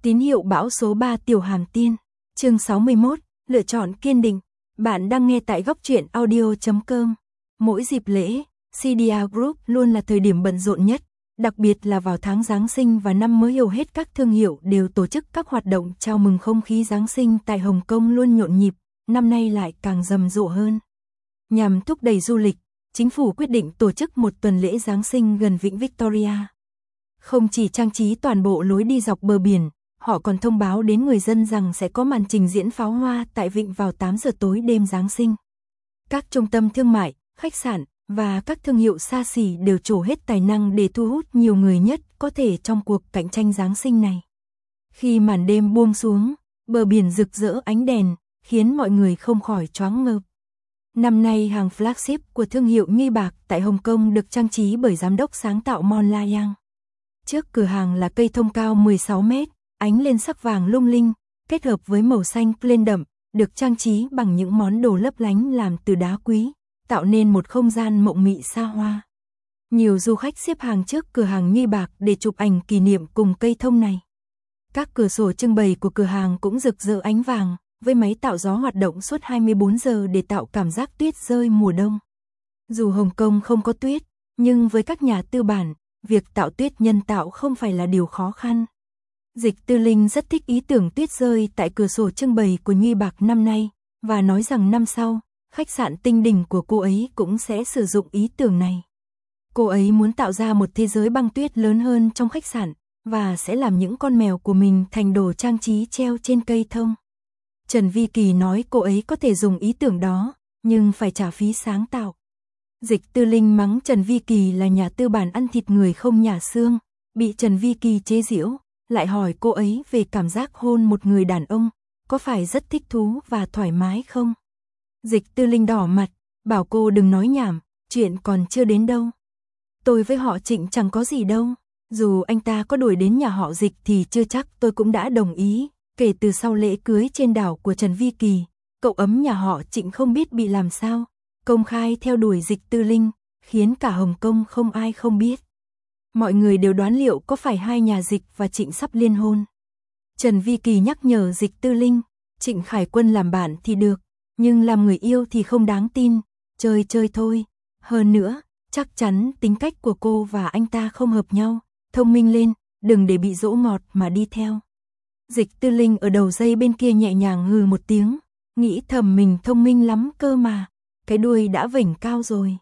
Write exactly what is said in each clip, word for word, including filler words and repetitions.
Tín hiệu bão số ba Tiểu Hàm Tiên, chương sáu mươi mốt, lựa chọn kiên định. Bạn đang nghe tại góc truyện audio chấm com. Mỗi dịp lễ, xê đê a Group luôn là thời điểm bận rộn nhất, đặc biệt là vào tháng Giáng sinh và năm mới, hầu hết các thương hiệu đều tổ chức các hoạt động chào mừng không khí Giáng sinh tại Hồng Kông luôn nhộn nhịp, năm nay lại càng rầm rộ hơn. Nhằm thúc đẩy du lịch, chính phủ quyết định tổ chức một tuần lễ Giáng sinh gần Vịnh Victoria. Không chỉ trang trí toàn bộ lối đi dọc bờ biển, họ còn thông báo đến người dân rằng sẽ có màn trình diễn pháo hoa tại vịnh vào tám giờ tối đêm Giáng sinh. Các trung tâm thương mại, khách sạn và các thương hiệu xa xỉ đều trổ hết tài năng để thu hút nhiều người nhất có thể trong cuộc cạnh tranh Giáng sinh này. Khi màn đêm buông xuống, bờ biển rực rỡ ánh đèn, khiến mọi người không khỏi choáng ngợp. Năm nay hàng flagship của thương hiệu Nghi Bạc tại Hồng Kông được trang trí bởi giám đốc sáng tạo Mon La Yang. Trước cửa hàng là cây thông cao mười sáu mét, ánh lên sắc vàng lung linh, kết hợp với màu xanh lên đậm, được trang trí bằng những món đồ lấp lánh làm từ đá quý, tạo nên một không gian mộng mị xa hoa. Nhiều du khách xếp hàng trước cửa hàng Nghi Bạc để chụp ảnh kỷ niệm cùng cây thông này. Các cửa sổ trưng bày của cửa hàng cũng rực rỡ ánh vàng, với máy tạo gió hoạt động suốt hai mươi bốn giờ để tạo cảm giác tuyết rơi mùa đông. Dù Hồng Kông không có tuyết, nhưng với các nhà tư bản, việc tạo tuyết nhân tạo không phải là điều khó khăn. Dịch Tư Linh rất thích ý tưởng tuyết rơi tại cửa sổ trưng bày của Nghi Bạc năm nay, và nói rằng năm sau, khách sạn Tinh Đỉnh của cô ấy cũng sẽ sử dụng ý tưởng này. Cô ấy muốn tạo ra một thế giới băng tuyết lớn hơn trong khách sạn, và sẽ làm những con mèo của mình thành đồ trang trí treo trên cây thông. Trần Vi Kỳ nói cô ấy có thể dùng ý tưởng đó, nhưng phải trả phí sáng tạo. Dịch Tư Linh mắng Trần Vi Kỳ là nhà tư bản ăn thịt người không nhả xương, bị Trần Vi Kỳ chế giễu, lại hỏi cô ấy về cảm giác hôn một người đàn ông, có phải rất thích thú và thoải mái không? Dịch Tư Linh đỏ mặt, bảo cô đừng nói nhảm, chuyện còn chưa đến đâu. Tôi với họ Trịnh chẳng có gì đâu, dù anh ta có đuổi đến nhà họ Dịch thì chưa chắc tôi cũng đã đồng ý. Kể từ sau lễ cưới trên đảo của Trần Vi Kỳ, cậu ấm nhà họ Trịnh không biết bị làm sao, công khai theo đuổi Dịch Tư Linh, khiến cả Hồng Kông không ai không biết. Mọi người đều đoán liệu có phải hai nhà Dịch và Trịnh sắp liên hôn. Trần Vi Kỳ nhắc nhở Dịch Tư Linh, Trịnh Khải Quân làm bạn thì được, nhưng làm người yêu thì không đáng tin, chơi chơi thôi. Hơn nữa, chắc chắn tính cách của cô và anh ta không hợp nhau, thông minh lên, đừng để bị dỗ ngọt mà đi theo. Dịch Tư Linh ở đầu dây bên kia nhẹ nhàng hừ một tiếng, nghĩ thầm mình thông minh lắm cơ mà, cái đuôi đã vểnh cao rồi.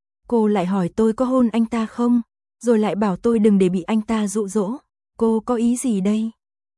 Cô lại hỏi tôi có hôn anh ta không, rồi lại bảo tôi đừng để bị anh ta dụ dỗ, cô có ý gì đây?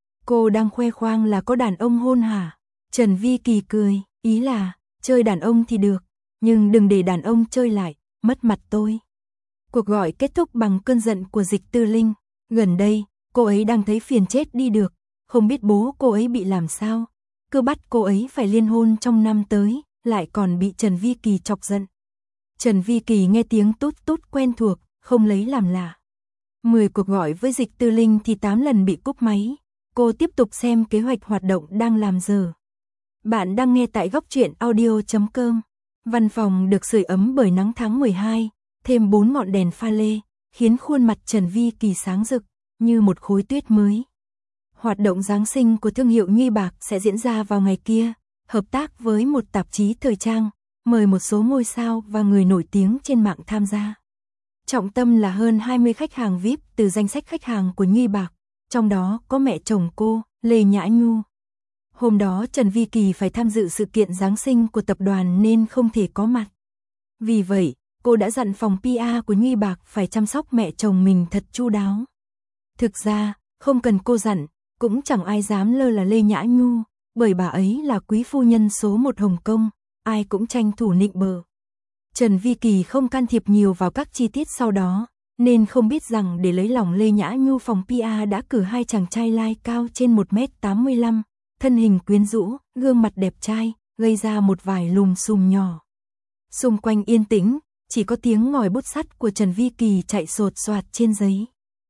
Cô đang khoe khoang là có đàn ông hôn hả? Trần Vi Kỳ cười, ý là, chơi đàn ông thì được, nhưng đừng để đàn ông chơi lại, mất mặt tôi. Cuộc gọi kết thúc bằng cơn giận của Dịch Tư Linh, gần đây, cô ấy đang thấy phiền chết đi được. Không biết bố cô ấy bị làm sao, cứ bắt cô ấy phải liên hôn trong năm tới, lại còn bị Trần Vi Kỳ chọc giận. Trần Vi Kỳ nghe tiếng tút tút quen thuộc, không lấy làm lạ. mười cuộc gọi với Dịch Tư Linh thì tám lần bị cúp máy, cô tiếp tục xem kế hoạch hoạt động đang làm giờ. Bạn đang nghe tại góc truyện audio chấm com. Văn phòng được sưởi ấm bởi nắng tháng mười hai, thêm bốn ngọn đèn pha lê, khiến khuôn mặt Trần Vi Kỳ sáng rực, như một khối tuyết mới. Hoạt động Giáng sinh của thương hiệu Nghi Bạc sẽ diễn ra vào ngày kia, hợp tác với một tạp chí thời trang, mời một số ngôi sao và người nổi tiếng trên mạng tham gia. Trọng tâm là hơn hai mươi khách hàng vi ai pi từ danh sách khách hàng của Nghi Bạc, trong đó có mẹ chồng cô, Lê Nhã Nhu. Hôm đó Trần Vi Kỳ phải tham dự sự kiện Giáng sinh của tập đoàn nên không thể có mặt. Vì vậy, cô đã dặn phòng pê e của Nghi Bạc phải chăm sóc mẹ chồng mình thật chu đáo. Thực ra, không cần cô dặn, cũng chẳng ai dám lơ là Lê Nhã Nhu, bởi bà ấy là quý phu nhân số một Hồng Kông, ai cũng tranh thủ nịnh bợ. Trần Vi Kỳ không can thiệp nhiều vào các chi tiết sau đó, nên không biết rằng để lấy lòng Lê Nhã Nhu, phòng pê e đã cử hai chàng trai lai cao trên một mét tám mươi lăm, thân hình quyến rũ, gương mặt đẹp trai, gây ra một vài lùm xùm nhỏ. Xung quanh yên tĩnh, chỉ có tiếng ngòi bút sắt của Trần Vi Kỳ chạy sột soạt trên giấy.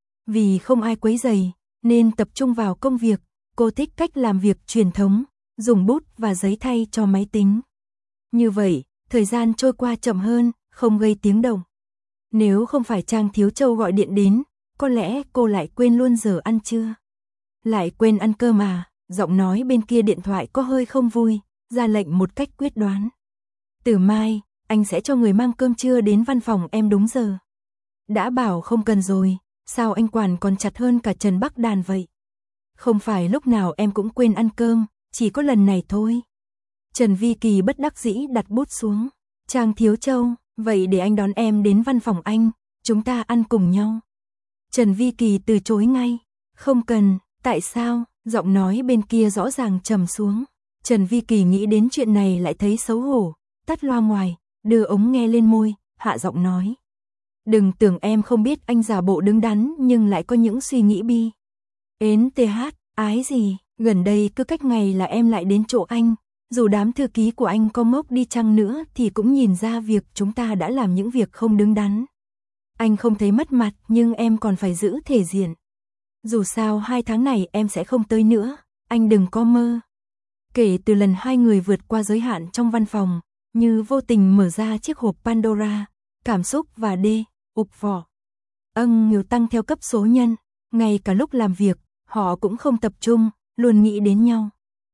Vì không ai quấy rầy, nên tập trung vào công việc, cô thích cách làm việc truyền thống, dùng bút và giấy thay cho máy tính. Như vậy, thời gian trôi qua chậm hơn, không gây tiếng động. Nếu không phải Trang Thiếu Châu gọi điện đến, có lẽ cô lại quên luôn giờ ăn trưa. lại quên ăn cơm à? Giọng nói bên kia điện thoại có hơi không vui, ra lệnh một cách quyết đoán. Từ mai, anh sẽ cho người mang cơm trưa đến văn phòng em đúng giờ. Đã bảo không cần rồi, sao anh quản còn chặt hơn cả Trần Bắc Đàn vậy? Không phải lúc nào em cũng quên ăn cơm, chỉ có lần này thôi. Trần Vi Kỳ bất đắc dĩ đặt bút xuống. Trang Thiếu Châu, vậy để anh đón em đến văn phòng anh, chúng ta ăn cùng nhau. Trần Vi Kỳ từ chối ngay. Không cần, tại sao? Giọng nói bên kia rõ ràng trầm xuống. Trần Vi Kỳ nghĩ đến chuyện này lại thấy xấu hổ, tắt loa ngoài, đưa ống nghe lên môi, hạ giọng nói. Đừng tưởng em không biết anh giả bộ đứng đắn nhưng lại có những suy nghĩ bi. Ến tê hát, ái gì, gần đây cứ cách ngày là em lại đến chỗ anh, dù đám thư ký của anh có ngốc đi chăng nữa thì cũng nhìn ra việc chúng ta đã làm những việc không đứng đắn. Anh không thấy mất mặt nhưng em còn phải giữ thể diện. Dù sao hai tháng này em sẽ không tới nữa, anh đừng có mơ. Kể từ lần hai người vượt qua giới hạn trong văn phòng, như vô tình mở ra chiếc hộp Pandora, cảm xúc và đê, ụp vỏ. Âng nhiều tăng theo cấp số nhân, ngay cả lúc làm việc, họ cũng không tập trung, luôn nghĩ đến nhau.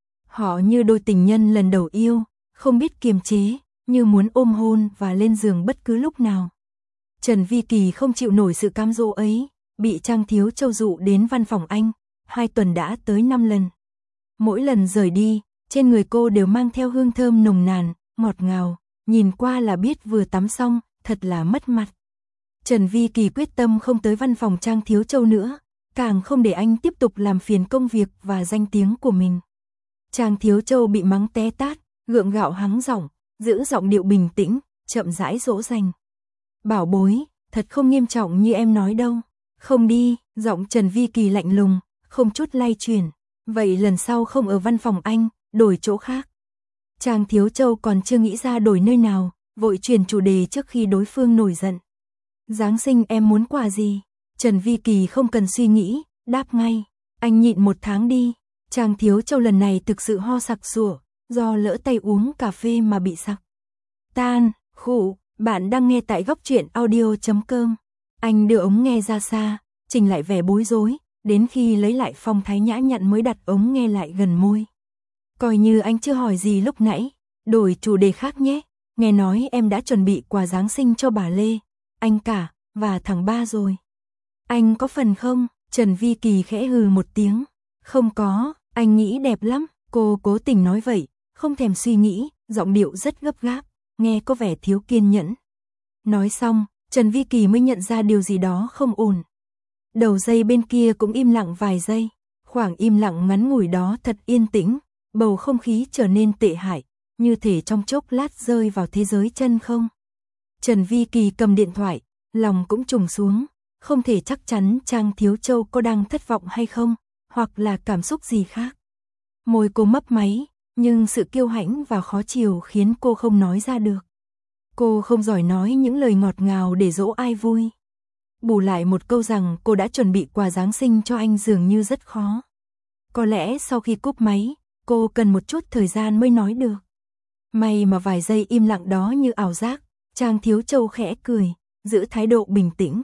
Họ như đôi tình nhân lần đầu yêu, không biết kiềm chế, như muốn ôm hôn và lên giường bất cứ lúc nào. Trần Vi Kỳ không chịu nổi sự cám dỗ ấy, bị Trang Thiếu Châu dụ đến văn phòng anh, hai tuần đã tới năm lần. Mỗi lần rời đi, trên người cô đều mang theo hương thơm nồng nàn, ngọt ngào, nhìn qua là biết vừa tắm xong, thật là mất mặt. Trần Vi Kỳ quyết tâm không tới văn phòng Trang Thiếu Châu nữa, càng không để anh tiếp tục làm phiền công việc và danh tiếng của mình. Trang Thiếu Châu bị mắng té tát, gượng gạo hắng giọng, giữ giọng điệu bình tĩnh, chậm rãi dỗ dành. Bảo bối, thật không nghiêm trọng như em nói đâu. Không đi, giọng Trần Vi Kỳ lạnh lùng, không chút lay chuyển. Vậy lần sau không ở văn phòng anh, đổi chỗ khác. Trang Thiếu Châu còn chưa nghĩ ra đổi nơi nào, vội chuyển chủ đề trước khi đối phương nổi giận. Giáng sinh em muốn quà gì? Trần Vi Kỳ không cần suy nghĩ, đáp ngay. Anh nhịn một tháng đi. Trang Thiếu Châu lần này thực sự ho sặc sủa, do lỡ tay uống cà phê mà bị sặc. Tan, khủ, bạn đang nghe tại góc truyện audio chấm com. Anh đưa ống nghe ra xa, chỉnh lại vẻ bối rối, đến khi lấy lại phong thái nhã nhặn mới đặt ống nghe lại gần môi. Coi như anh chưa hỏi gì lúc nãy, đổi chủ đề khác nhé. Nghe nói em đã chuẩn bị quà Giáng sinh cho bà Lê, anh cả, và thằng ba rồi. Anh có phần không? Trần Vi Kỳ khẽ hừ một tiếng. Không có, anh nghĩ đẹp lắm. Cô cố tình nói vậy, không thèm suy nghĩ, giọng điệu rất gấp gáp, nghe có vẻ thiếu kiên nhẫn. Nói xong, Trần Vi Kỳ mới nhận ra điều gì đó không ổn. Đầu dây bên kia cũng im lặng vài giây, khoảng im lặng ngắn ngủi đó thật yên tĩnh, bầu không khí trở nên tệ hại, như thể trong chốc lát rơi vào thế giới chân không. Trần Vi Kỳ cầm điện thoại, lòng cũng trùng xuống, không thể chắc chắn Trang Thiếu Châu có đang thất vọng hay không, hoặc là cảm xúc gì khác. Môi cô mấp máy, nhưng sự kiêu hãnh và khó chịu khiến cô không nói ra được. Cô không giỏi nói những lời ngọt ngào để dỗ ai vui. Bù lại một câu rằng cô đã chuẩn bị quà Giáng sinh cho anh dường như rất khó. Có lẽ sau khi cúp máy, cô cần một chút thời gian mới nói được. May mà vài giây im lặng đó như ảo giác, Trang Thiếu Châu khẽ cười, giữ thái độ bình tĩnh.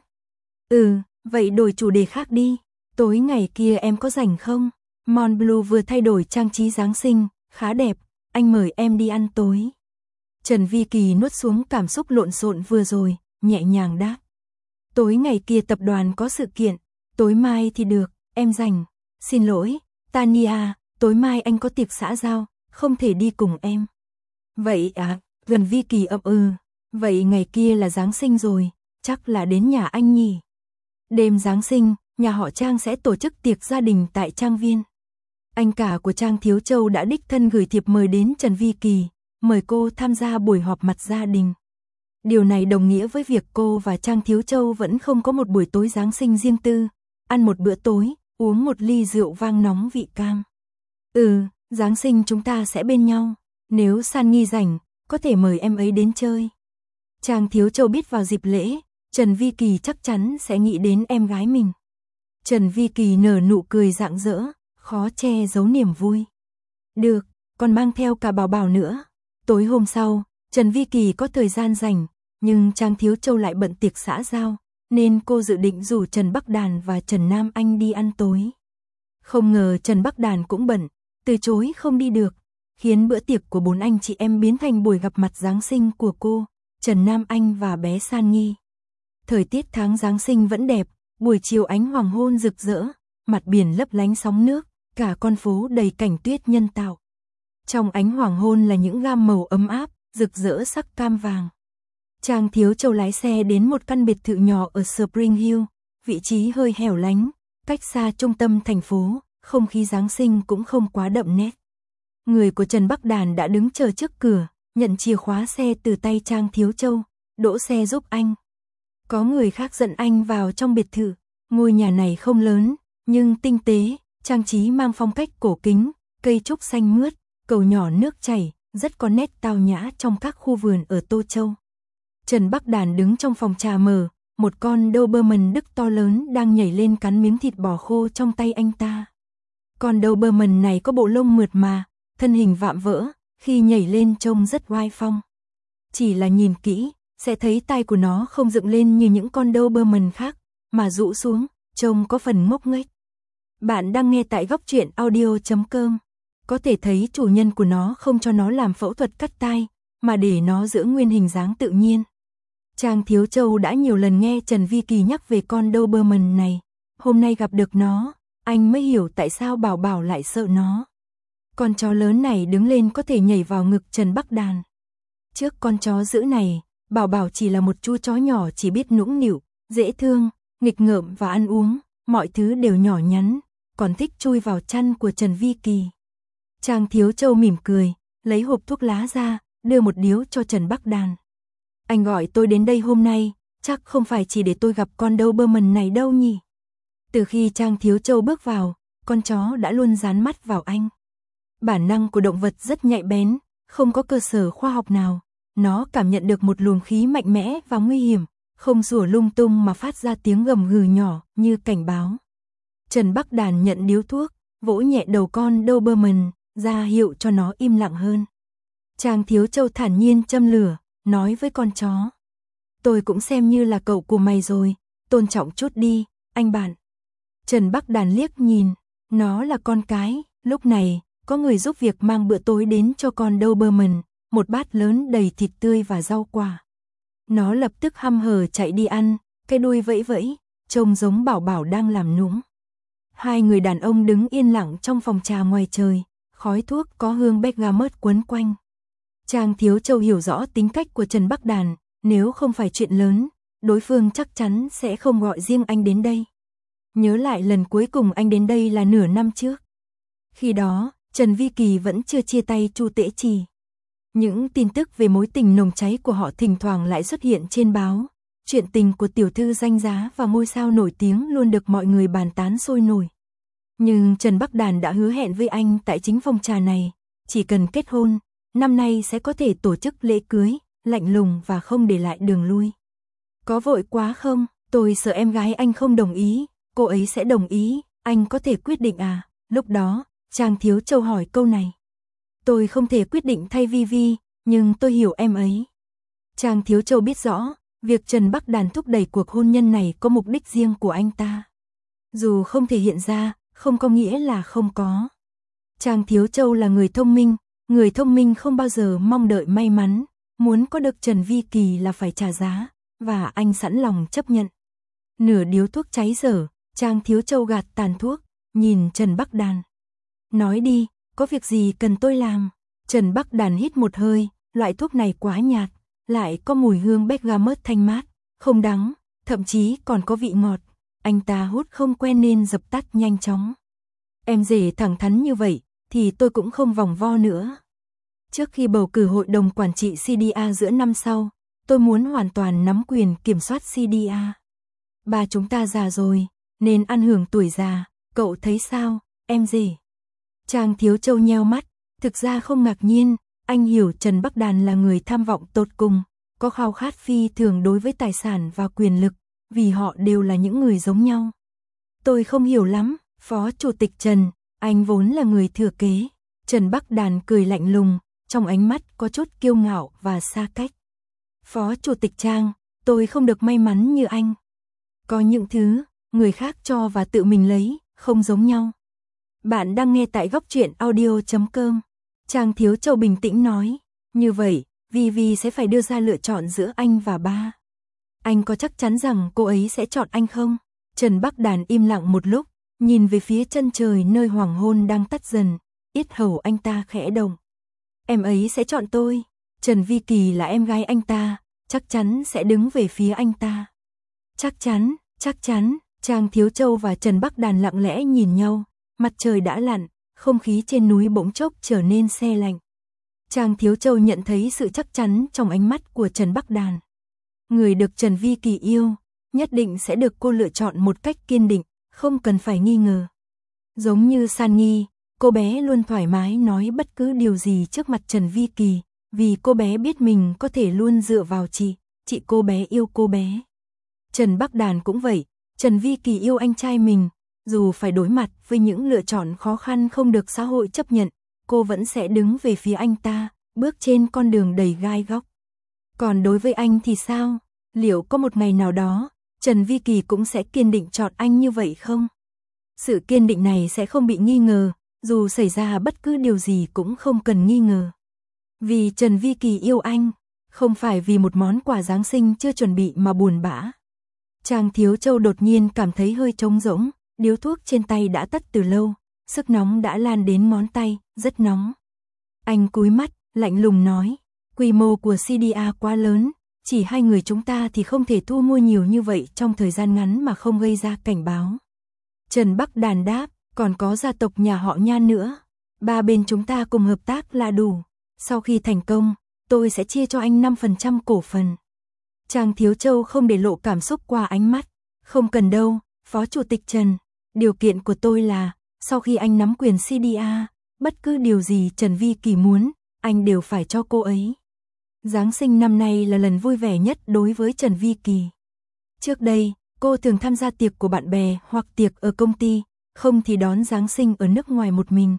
Ừ, vậy đổi chủ đề khác đi. Tối ngày kia em có rảnh không? Montblanc vừa thay đổi trang trí Giáng sinh, khá đẹp, anh mời em đi ăn tối. Trần Vi Kỳ nuốt xuống cảm xúc lộn xộn vừa rồi, nhẹ nhàng đáp. Tối ngày kia tập đoàn có sự kiện, tối mai thì được, em rảnh. Xin lỗi, Tania, tối mai anh có tiệc xã giao, không thể đi cùng em. Vậy à, gần Vi Kỳ ậm ừ, vậy ngày kia là Giáng sinh rồi, chắc là đến nhà anh nhỉ. Đêm Giáng sinh, nhà họ Trang sẽ tổ chức tiệc gia đình tại Trang Viên. Anh cả của Trang Thiếu Châu đã đích thân gửi thiệp mời đến Trần Vi Kỳ, mời cô tham gia buổi họp mặt gia đình. Điều này đồng nghĩa với việc cô và Trang Thiếu Châu vẫn không có một buổi tối Giáng sinh riêng tư, ăn một bữa tối, uống một ly rượu vang nóng vị cam. Ừ, Giáng sinh chúng ta sẽ bên nhau, nếu San Nghi rảnh, có thể mời em ấy đến chơi. Trang Thiếu Châu biết vào dịp lễ, Trần Vi Kỳ chắc chắn sẽ nghĩ đến em gái mình. Trần Vi Kỳ nở nụ cười rạng rỡ, khó che giấu niềm vui. Được, còn mang theo cả Bảo Bảo nữa. Tối hôm sau, Trần Vi Kỳ có thời gian rảnh, nhưng Trang Thiếu Châu lại bận tiệc xã giao, nên cô dự định rủ Trần Bắc Đàn và Trần Nam Anh đi ăn tối. Không ngờ Trần Bắc Đàn cũng bận, từ chối không đi được, khiến bữa tiệc của bốn anh chị em biến thành buổi gặp mặt Giáng sinh của cô, Trần Nam Anh và bé San Nhi. Thời tiết tháng Giáng sinh vẫn đẹp, buổi chiều ánh hoàng hôn rực rỡ, mặt biển lấp lánh sóng nước, cả con phố đầy cảnh tuyết nhân tạo. Trong ánh hoàng hôn là những gam màu ấm áp, rực rỡ sắc cam vàng. Trang Thiếu Châu lái xe đến một căn biệt thự nhỏ ở Spring Hill, vị trí hơi hẻo lánh, cách xa trung tâm thành phố, không khí Giáng sinh cũng không quá đậm nét. Người của Trần Bắc Đàn đã đứng chờ trước cửa, nhận chìa khóa xe từ tay Trang Thiếu Châu, đỗ xe giúp anh. Có người khác dẫn anh vào trong biệt thự, ngôi nhà này không lớn, nhưng tinh tế, trang trí mang phong cách cổ kính, cây trúc xanh mướt, cầu nhỏ nước chảy, rất có nét tao nhã trong các khu vườn ở Tô Châu. Trần Bắc Đàn đứng trong phòng trà mở, một con Doberman Đức to lớn đang nhảy lên cắn miếng thịt bò khô trong tay anh ta. Con Doberman này có bộ lông mượt mà, thân hình vạm vỡ, khi nhảy lên trông rất oai phong. Chỉ là nhìn kỹ, sẽ thấy tai của nó không dựng lên như những con Doberman khác, mà rũ xuống, trông có phần ngốc nghếch. Bạn đang nghe tại góc truyện audio chấm com. Có thể thấy chủ nhân của nó không cho nó làm phẫu thuật cắt tai, mà để nó giữ nguyên hình dáng tự nhiên. Trang Thiếu Châu đã nhiều lần nghe Trần Vi Kỳ nhắc về con Doberman này. Hôm nay gặp được nó, anh mới hiểu tại sao Bảo Bảo lại sợ nó. Con chó lớn này đứng lên có thể nhảy vào ngực Trần Bắc Đàn. Trước con chó dữ này, Bảo Bảo chỉ là một chú chó nhỏ chỉ biết nũng nịu, dễ thương, nghịch ngợm và ăn uống, mọi thứ đều nhỏ nhắn, còn thích chui vào chăn của Trần Vi Kỳ. Trang Thiếu Châu mỉm cười, lấy hộp thuốc lá ra, đưa một điếu cho Trần Bắc Đàn. Anh gọi tôi đến đây hôm nay, chắc không phải chỉ để tôi gặp con Doberman này đâu nhỉ? Từ khi Trang Thiếu Châu bước vào, con chó đã luôn dán mắt vào anh. Bản năng của động vật rất nhạy bén, không có cơ sở khoa học nào. Nó cảm nhận được một luồng khí mạnh mẽ và nguy hiểm, không sủa lung tung mà phát ra tiếng gầm gừ nhỏ như cảnh báo. Trần Bắc Đàn nhận điếu thuốc, vỗ nhẹ đầu con Doberman, ra hiệu cho nó im lặng hơn. Trang Thiếu Châu thản nhiên châm lửa, nói với con chó. Tôi cũng xem như là cậu của mày rồi, tôn trọng chút đi, anh bạn. Trần Bắc Đàn liếc nhìn, nó là con cái, lúc này, có người giúp việc mang bữa tối đến cho con Doberman, một bát lớn đầy thịt tươi và rau quả. Nó lập tức hăm hở chạy đi ăn, cái đuôi vẫy vẫy, trông giống Bảo Bảo đang làm nũng. Hai người đàn ông đứng yên lặng trong phòng trà ngoài trời, khói thuốc có hương bergamot quấn quanh. Trang Thiếu Châu hiểu rõ tính cách của Trần Bắc Đàn, nếu không phải chuyện lớn, đối phương chắc chắn sẽ không gọi riêng anh đến đây. Nhớ lại lần cuối cùng anh đến đây là nửa năm trước. Khi đó, Trần Vi Kỳ vẫn chưa chia tay Chu Tễ Trì. Những tin tức về mối tình nồng cháy của họ thỉnh thoảng lại xuất hiện trên báo. Chuyện tình của tiểu thư danh giá và ngôi sao nổi tiếng luôn được mọi người bàn tán sôi nổi. Nhưng Trần Bắc Đàn đã hứa hẹn với anh tại chính phòng trà này, chỉ cần kết hôn, năm nay sẽ có thể tổ chức lễ cưới, lạnh lùng và không để lại đường lui. Có vội quá không? Tôi sợ em gái anh không đồng ý, cô ấy sẽ đồng ý, anh có thể quyết định à? Lúc đó, Trang Thiếu Châu hỏi câu này. Tôi không thể quyết định thay Vi Vi, nhưng tôi hiểu em ấy. Trang Thiếu Châu biết rõ, việc Trần Bắc Đàn thúc đẩy cuộc hôn nhân này có mục đích riêng của anh ta. Dù không thể hiện ra, không có nghĩa là không có. Trang Thiếu Châu là người thông minh, người thông minh không bao giờ mong đợi may mắn, muốn có được Trần Vi Kỳ là phải trả giá, và anh sẵn lòng chấp nhận. Nửa điếu thuốc cháy dở, Trang Thiếu Châu gạt tàn thuốc, nhìn Trần Bắc Đàn. Nói đi, có việc gì cần tôi làm? Trần Bắc Đàn hít một hơi, loại thuốc này quá nhạt, lại có mùi hương bergamot thanh mát, không đắng, thậm chí còn có vị ngọt. Anh ta hút không quen nên dập tắt nhanh chóng. Em rể thẳng thắn như vậy, thì tôi cũng không vòng vo nữa. Trước khi bầu cử hội đồng quản trị xê đê a giữa năm sau, tôi muốn hoàn toàn nắm quyền kiểm soát xê đê a. Ba chúng ta già rồi, nên ăn hưởng tuổi già, cậu thấy sao, em rể? Trang Thiếu Châu nheo mắt, thực ra không ngạc nhiên, anh hiểu Trần Bắc Đàn là người tham vọng tột cùng, có khao khát phi thường đối với tài sản và quyền lực, vì họ đều là những người giống nhau. Tôi không hiểu lắm, Phó Chủ tịch Trần, anh vốn là người thừa kế. Trần Bắc Đàn cười lạnh lùng, trong ánh mắt có chút kiêu ngạo và xa cách. Phó Chủ tịch Trang, tôi không được may mắn như anh. Có những thứ, người khác cho và tự mình lấy, không giống nhau. Bạn đang nghe tại góc truyện audio chấm com. Trang Thiếu Châu bình tĩnh nói. Như vậy, Vivi sẽ phải đưa ra lựa chọn giữa anh và ba. Anh có chắc chắn rằng cô ấy sẽ chọn anh không? Trần Bắc Đàn im lặng một lúc, nhìn về phía chân trời nơi hoàng hôn đang tắt dần, yết hầu anh ta khẽ động. Em ấy sẽ chọn tôi. Trần Vi Kỳ là em gái anh ta, chắc chắn sẽ đứng về phía anh ta. Chắc chắn, chắc chắn. Trang Thiếu Châu và Trần Bắc Đàn lặng lẽ nhìn nhau, mặt trời đã lặn, không khí trên núi bỗng chốc trở nên se lạnh. Trang Thiếu Châu nhận thấy sự chắc chắn trong ánh mắt của Trần Bắc Đàn. Người được Trần Vi Kỳ yêu, nhất định sẽ được cô lựa chọn một cách kiên định, không cần phải nghi ngờ. Giống như San Nghi, cô bé luôn thoải mái nói bất cứ điều gì trước mặt Trần Vi Kỳ, vì cô bé biết mình có thể luôn dựa vào chị, chị cô bé yêu cô bé. Trần Bắc Đàn cũng vậy, Trần Vi Kỳ yêu anh trai mình, dù phải đối mặt với những lựa chọn khó khăn không được xã hội chấp nhận, cô vẫn sẽ đứng về phía anh ta, bước trên con đường đầy gai góc. Còn đối với anh thì sao? Liệu có một ngày nào đó, Trần Vi Kỳ cũng sẽ kiên định chọn anh như vậy không? Sự kiên định này sẽ không bị nghi ngờ, dù xảy ra bất cứ điều gì cũng không cần nghi ngờ. Vì Trần Vi Kỳ yêu anh, không phải vì một món quà Giáng sinh chưa chuẩn bị mà buồn bã. Trang Thiếu Châu đột nhiên cảm thấy hơi trống rỗng, điếu thuốc trên tay đã tắt từ lâu, sức nóng đã lan đến ngón tay, rất nóng. Anh cúi mắt, lạnh lùng nói, quy mô của xê đê a quá lớn, chỉ hai người chúng ta thì không thể thu mua nhiều như vậy trong thời gian ngắn mà không gây ra cảnh báo. Trần Bắc Đàn đáp, còn có gia tộc nhà họ Nhan nữa, ba bên chúng ta cùng hợp tác là đủ, sau khi thành công, tôi sẽ chia cho anh năm phần trăm cổ phần. Trang Thiếu Châu không để lộ cảm xúc qua ánh mắt, không cần đâu, Phó Chủ tịch Trần, điều kiện của tôi là, sau khi anh nắm quyền xê đê a, bất cứ điều gì Trần Vi Kỳ muốn, anh đều phải cho cô ấy. Giáng sinh năm nay là lần vui vẻ nhất đối với Trần Vi Kỳ. Trước đây, cô thường tham gia tiệc của bạn bè hoặc tiệc ở công ty, không thì đón Giáng sinh ở nước ngoài một mình.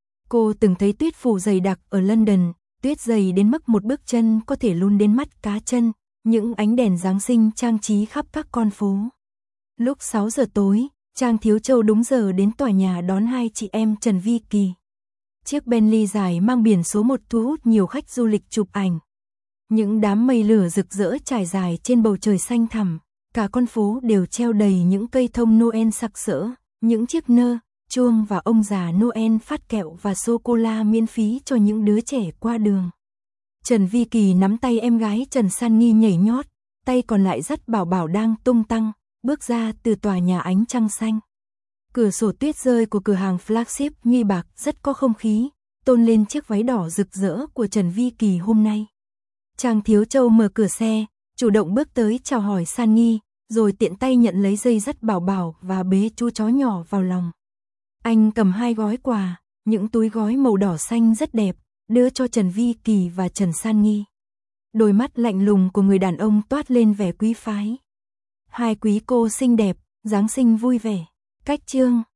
Cô từng thấy tuyết phủ dày đặc ở London, tuyết dày đến mức một bước chân có thể luôn đến mắt cá chân, những ánh đèn Giáng sinh trang trí khắp các con phố. Lúc sáu giờ tối, Trang Thiếu Châu đúng giờ đến tòa nhà đón hai chị em Trần Vi Kỳ. Chiếc Bentley dài mang biển số một thu hút nhiều khách du lịch chụp ảnh. Những đám mây lửa rực rỡ trải dài trên bầu trời xanh thẳm, cả con phố đều treo đầy những cây thông Noel sặc sỡ, những chiếc nơ, chuông và ông già Noel phát kẹo và sô-cô-la miễn phí cho những đứa trẻ qua đường. Trần Vi Kỳ nắm tay em gái Trần San Nghi nhảy nhót, tay còn lại dắt Bảo Bảo đang tung tăng, bước ra từ tòa nhà ánh trăng xanh. Cửa sổ tuyết rơi của cửa hàng flagship Nghi Bạc rất có không khí, tôn lên chiếc váy đỏ rực rỡ của Trần Vi Kỳ hôm nay. Trang Thiếu Châu mở cửa xe, chủ động bước tới chào hỏi San Nghi, rồi tiện tay nhận lấy dây dắt Bảo Bảo và bế chú chó nhỏ vào lòng. Anh cầm hai gói quà, những túi gói màu đỏ xanh rất đẹp, đưa cho Trần Vi Kỳ và Trần San Nghi. Đôi mắt lạnh lùng của người đàn ông toát lên vẻ quý phái. Hai quý cô xinh đẹp, Giáng sinh vui vẻ. Cách chương